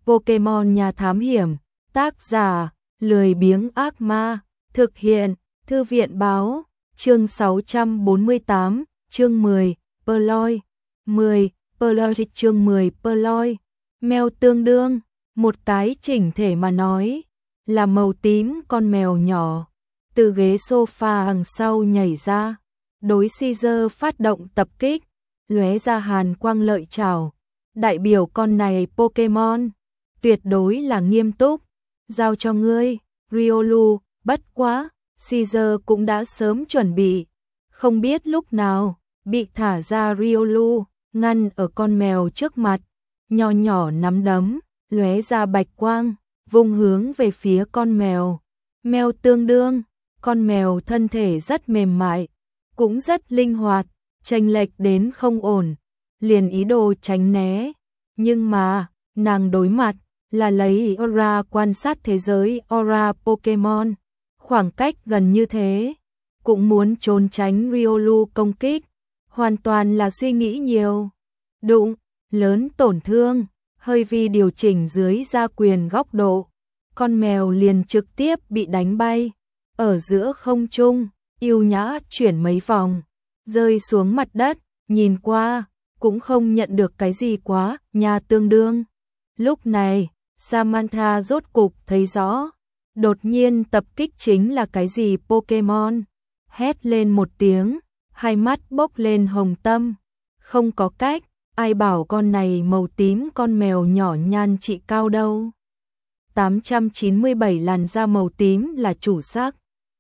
Pokemon nhà thám hiểm, tác giả, lười biếng ác ma, thực hiện, thư viện báo, chương 648, chương 10, Purloin, 10, Purloin chương 10 Purloin, mèo tương đương, một cái chỉnh thể mà nói, là màu tím con mèo nhỏ, từ ghế sofa đằng sau nhảy ra, đối Caesar phát động tập kích, lóe ra hàn quang lợi chảo, đại biểu con này Pokemon, tuyệt đối là nghiêm túc, giao cho ngươi, Riolu, bất quá, Caesar cũng đã sớm chuẩn bị, không biết lúc nào, bị thả ra Riolu, ngăn ở con mèo trước mặt, nho nhỏ nắm đấm, lóe ra bạch quang, vung hướng về phía con mèo. Mèo tương đương, con mèo thân thể rất mềm mại, cũng rất linh hoạt, chênh lệch đến không ổn, liền ý đồ tránh né, nhưng mà, nàng đối mặt là lấy aura quan sát thế giới aura Pokemon, khoảng cách gần như thế, cũng muốn trốn tránh Riolu công kích, hoàn toàn là suy nghĩ nhiều. Đụng, lớn tổn thương, hơi vi điều chỉnh dưới gia quyền góc độ, con mèo liền trực tiếp bị đánh bay, ở giữa không trung, yêu nhã chuyển mấy vòng, rơi xuống mặt đất, nhìn qua, cũng không nhận được cái gì quá, nhà tương đương. Lúc này, Samantha rốt cục thấy rõ, đột nhiên tập kích chính là cái gì Pokemon, hét lên một tiếng, hai mắt bốc lên hồng tâm, không có cách, ai bảo con này màu tím con mèo nhỏ nhan trị cao đâu. 897 làn da màu tím là chủ sắc.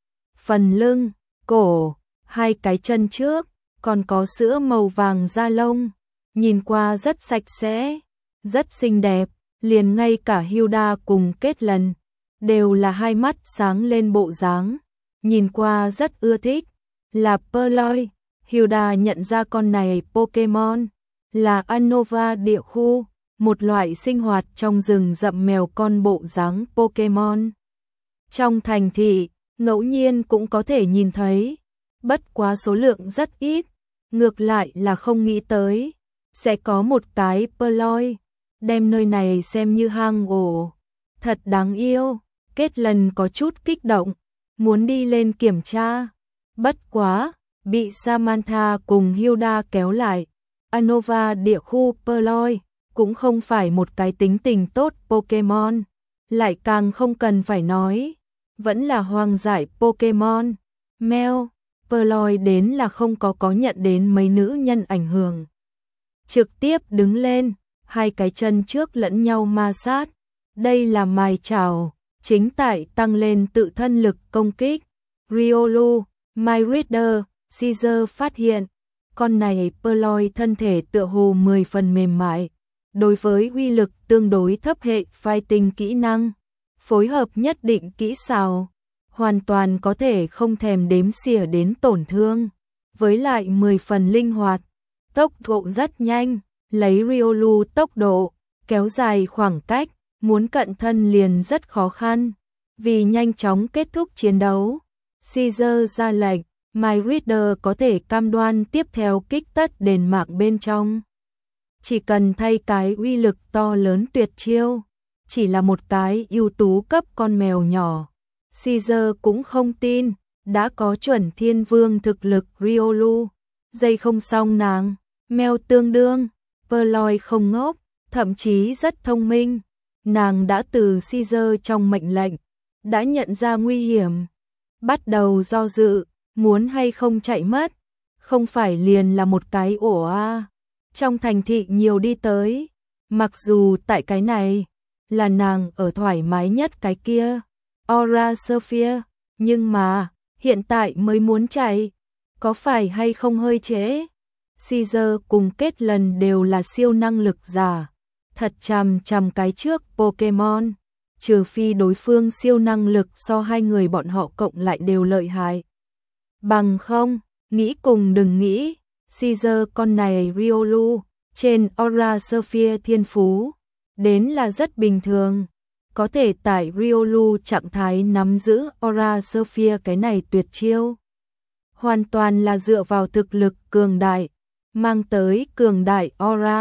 Phần lưng, cổ, hai cái chân trước, còn có sữa màu vàng da lông, nhìn qua rất sạch sẽ, rất xinh đẹp, liền ngay cả Hilda cùng Kết Lần, đều là hai mắt sáng lên bộ dáng, nhìn qua rất ưa thích, là Purloin. Hilda nhận ra con này Pokemon, là Unova địa khu, một loại sinh hoạt trong rừng rậm mèo con bộ dáng Pokemon. Trong thành thị, ngẫu nhiên cũng có thể nhìn thấy, bất quá số lượng rất ít, ngược lại là không nghĩ tới, sẽ có một cái Purloin, đem nơi này xem như hang ổ, thật đáng yêu. Kết Lần có chút kích động, muốn đi lên kiểm tra, bất quá, bị Samantha cùng Hilda kéo lại. Unova địa khu Purloin cũng không phải một cái tính tình tốt Pokemon, lại càng không cần phải nói, vẫn là hoang dại Pokemon. Mèo, Purloin đến là không có nhận đến mấy nữ nhân ảnh hưởng. Trực tiếp đứng lên, hai cái chân trước lẫn nhau ma sát, đây là mài chảo, chính tại tăng lên tự thân lực công kích. Riolu, My Reader, Caesar phát hiện, con này Purloin thân thể tựa hồ 10 phần mềm mại, đối với uy lực tương đối thấp hệ fighting kỹ năng, phối hợp nhất định kỹ xảo, hoàn toàn có thể không thèm đếm xỉa đến tổn thương, với lại 10 phần linh hoạt, tốc độ rất nhanh, lấy Riolu tốc độ, kéo dài khoảng cách, muốn cận thân liền rất khó khăn, vì nhanh chóng kết thúc chiến đấu. Caesar ra lệnh, My Reader có thể cam đoan tiếp theo kích tất đền mạng bên trong. Chỉ cần thay cái uy lực to lớn tuyệt chiêu, chỉ là một cái ưu tú cấp con mèo nhỏ. Caesar cũng không tin, đã có chuẩn thiên vương thực lực Riolu. Dây không xong nàng, mèo tương đương, Purloin không ngốc, thậm chí rất thông minh. Nàng đã từ Caesar trong mệnh lệnh, đã nhận ra nguy hiểm, bắt đầu do dự, muốn hay không chạy mất, không phải liền là một cái ổ a. Trong thành thị nhiều đi tới, mặc dù tại cái này là nàng ở thoải mái nhất cái kia, Aura Sphere, nhưng mà hiện tại mới muốn chạy, có phải hay không hơi trễ? Caesar cùng Kết Lần đều là siêu năng lực giả, thật chằm cái trước Pokemon, trừ phi đối phương siêu năng lực so hai người bọn họ cộng lại đều lợi hại. Bằng không, nghĩ cùng đừng nghĩ, Caesar con này Riolu, trên Aura Sphere thiên phú, đến là rất bình thường, có thể tại Riolu trạng thái nắm giữ Aura Sphere cái này tuyệt chiêu. Hoàn toàn là dựa vào thực lực cường đại, mang tới cường đại Aura,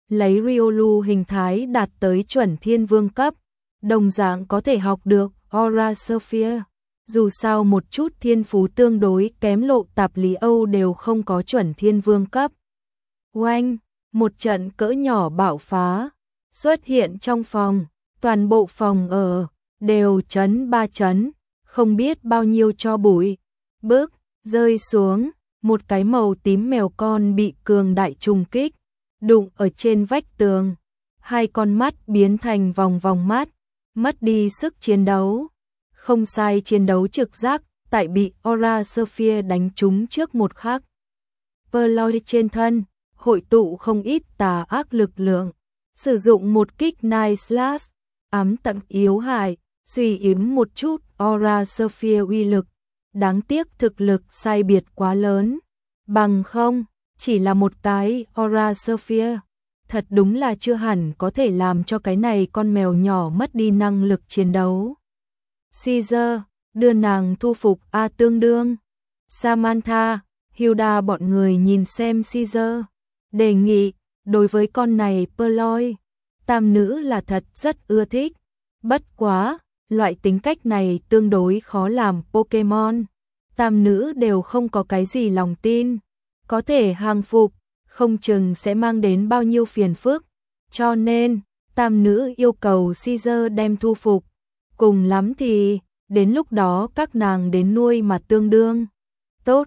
lấy Riolu hình thái đạt tới chuẩn thiên vương cấp, đồng dạng có thể học được Aura Sphere. Dù sao một chút thiên phú tương đối kém Lộ Tạp Lý Âu đều không có chuẩn thiên vương cấp. Oanh, một trận cỡ nhỏ bạo phá xuất hiện trong phòng, toàn bộ phòng ở đều chấn 3 chấn, không biết bao nhiêu tro bụi bước rơi xuống, một cái màu tím mèo con bị cường đại trùng kích, đụng ở trên vách tường, hai con mắt biến thành vòng vòng mắt, mất đi sức chiến đấu. Không sai, chiến đấu trực giác, tại bị Aura Sphere đánh trúng trước một khắc. Pearloy trên thân, hội tụ không ít tà ác lực lượng, sử dụng một kích Night Slash, ám tận yếu hại, suy yếm một chút Aura Sphere uy lực. Đáng tiếc thực lực sai biệt quá lớn, bằng không, chỉ là một cái Aura Sphere, thật đúng là chưa hẳn có thể làm cho cái này con mèo nhỏ mất đi năng lực chiến đấu. Caesar, đưa nàng thu phục tương đương. Samantha, Hilda bọn người nhìn xem Caesar, đề nghị, đối với con này Pearloy, tam nữ là thật rất ưa thích. Bất quá, loại tính cách này tương đối khó làm Pokemon. Tam nữ đều không có cái gì lòng tin, có thể hàng phục, không chừng sẽ mang đến bao nhiêu phiền phức. Cho nên, tam nữ yêu cầu Caesar đem thu phục. Cùng lắm thì, đến lúc đó các nàng đến nuôi mà tương đương. Tốt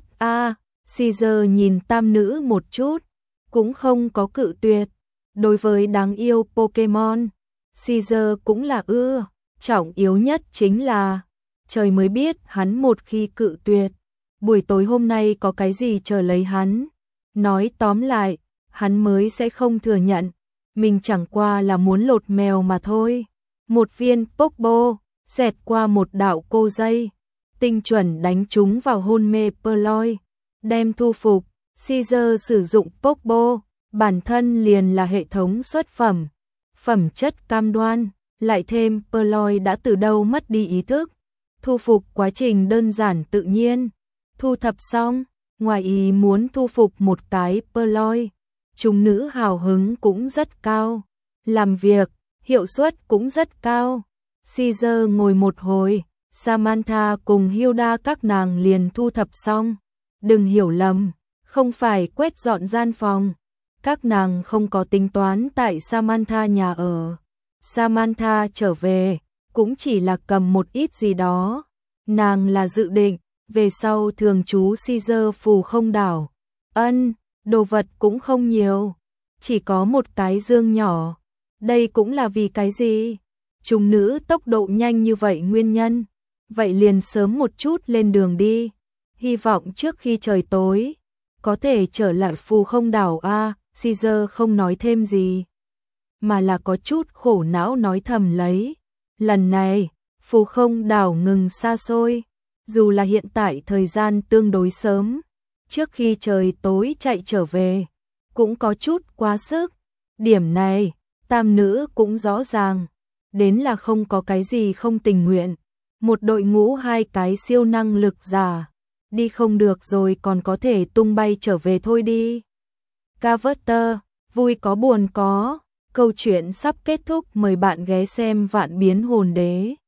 Caesar nhìn tam nữ một chút, cũng không có cự tuyệt. Đối với đáng yêu Pokemon, Caesar cũng là ưa, trọng yếu nhất chính là, trời mới biết hắn một khi cự tuyệt, buổi tối hôm nay có cái gì chờ lấy hắn. Nói tóm lại, hắn mới sẽ không thừa nhận, mình chẳng qua là muốn lột mèo mà thôi. Một viên Pokeball xẹt qua một đạo cô dây, tinh chuẩn đánh trúng vào hôn mê Pearloy, đem thu phục. Caesar sử dụng Pokeball, bản thân liền là hệ thống xuất phẩm, phẩm chất cam đoan, lại thêm Pearloy đã từ đâu mất đi ý thức. Thu phục quá trình đơn giản tự nhiên, thu thập xong, ngoài ý muốn thu phục một cái Pearloy, chúng nữ hào hứng cũng rất cao, làm việc, hiệu suất cũng rất cao. Caesar ngồi một hồi, Samantha cùng Hilda các nàng liền thu thập xong. Đừng hiểu lầm, không phải quét dọn gian phòng. Các nàng không có tính toán tại Samantha nhà ở. Samantha trở về, cũng chỉ là cầm một ít gì đó. Nàng là dự định, về sau thường trú Caesar phù không đảo. Đồ vật cũng không nhiều, chỉ có một cái dương nhỏ. Đây cũng là vì cái gì? Chúng nữ tốc độ nhanh như vậy nguyên nhân. Vậy liền sớm một chút lên đường đi. Hy vọng trước khi trời tối, có thể trở lại phù không đảo Caesar không nói thêm gì, mà là có chút khổ não nói thầm lấy. Lần này, phù không đảo ngừng xa xôi, dù là hiện tại thời gian tương đối sớm, trước khi trời tối chạy trở về, cũng có chút quá sức. Điểm này, tam nữ cũng rõ ràng, đến là không có cái gì không tình nguyện. Một đội ngũ hai cái siêu năng lực giả, đi không được rồi còn có thể tung bay trở về thôi đi. Carver, vui có buồn có, câu chuyện sắp kết thúc, mời bạn ghé xem Vạn Biến Hồn Đế.